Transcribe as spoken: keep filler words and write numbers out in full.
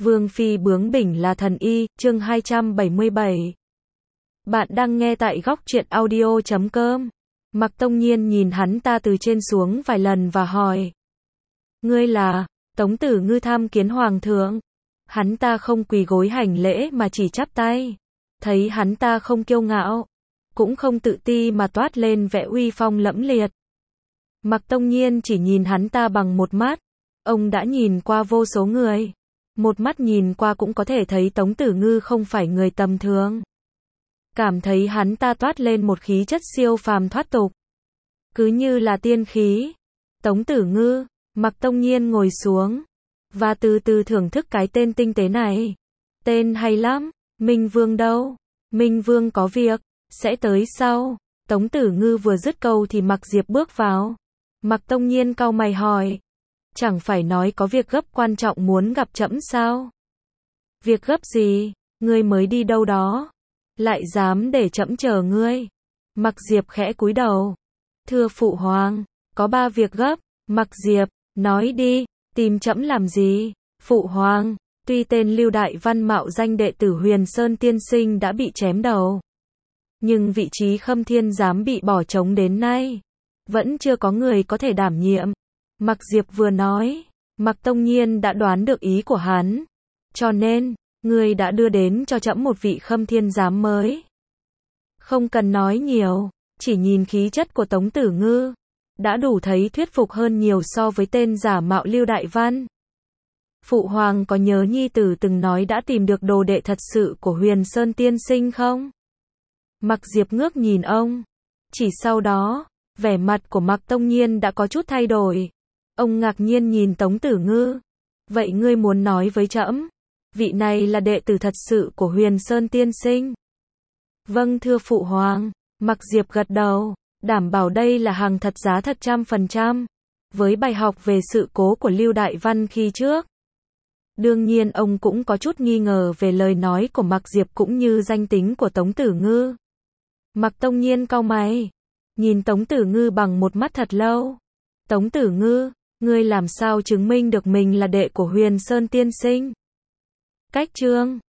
Vương phi bướng bỉnh là thần y, chương hai trăm bảy mươi bảy. Bạn đang nghe tại góc truyện audio chấm com. Mạc Tông Nhiên nhìn hắn ta từ trên xuống vài lần và hỏi. Ngươi là, Tống Tử Ngư tham kiến hoàng thượng. Hắn ta không quỳ gối hành lễ mà chỉ chắp tay. Thấy hắn ta không kiêu ngạo, cũng không tự ti mà toát lên vẻ uy phong lẫm liệt. Mạc Tông Nhiên chỉ nhìn hắn ta bằng một mắt. Ông đã nhìn qua vô số người. Một mắt nhìn qua cũng có thể thấy Tống Tử Ngư không phải người tầm thường. Cảm thấy hắn ta toát lên một khí chất siêu phàm thoát tục. Cứ như là tiên khí. Tống Tử Ngư, Mạc Tông Nhiên ngồi xuống. Và từ từ thưởng thức cái tên tinh tế này. Tên hay lắm. Minh Vương đâu? Minh Vương có việc, sẽ tới sau. Tống Tử Ngư vừa dứt câu thì Mạc Diệp bước vào. Mạc Tông Nhiên cau mày hỏi. Chẳng phải nói có việc gấp quan trọng muốn gặp trẫm sao? Việc gấp gì? Ngươi mới đi đâu đó? Lại dám để trẫm chờ ngươi? Mạc Diệp khẽ cúi đầu. Thưa phụ hoàng, có ba việc gấp. Mạc Diệp, nói đi, tìm trẫm làm gì? Phụ hoàng, tuy tên Lưu Đại Văn mạo danh đệ tử Huyền Sơn tiên sinh đã bị chém đầu, nhưng vị trí Khâm Thiên giám bị bỏ trống đến nay, vẫn chưa có người có thể đảm nhiệm. Mạc Diệp vừa nói, Mạc Tông Nhiên đã đoán được ý của hắn. Cho nên, ngươi đã đưa đến cho trẫm một vị Khâm Thiên giám mới. Không cần nói nhiều, chỉ nhìn khí chất của Tống Tử Ngư, đã đủ thấy thuyết phục hơn nhiều so với tên giả mạo Lưu Đại Văn. Phụ hoàng có nhớ nhi tử từng nói đã tìm được đồ đệ thật sự của Huyền Sơn tiên sinh không? Mạc Diệp ngước nhìn ông. Chỉ sau đó, vẻ mặt của Mạc Tông Nhiên đã có chút thay đổi. Ông ngạc nhiên nhìn Tống Tử Ngư. Vậy ngươi muốn nói với trẫm, vị này là đệ tử thật sự của Huyền Sơn tiên sinh? Vâng thưa phụ hoàng. Mạc Diệp gật đầu, đảm bảo đây là hàng thật giá thật trăm phần trăm. Với bài học về sự cố của Lưu Đại Văn khi trước. Đương nhiên ông cũng có chút nghi ngờ về lời nói của Mạc Diệp cũng như danh tính của Tống Tử Ngư. Mạc Tông Nhiên cau mày, nhìn Tống Tử Ngư bằng một mắt thật lâu. Tống Tử Ngư, ngươi làm sao chứng minh được mình là đệ của Huyền Sơn tiên sinh? Cách chương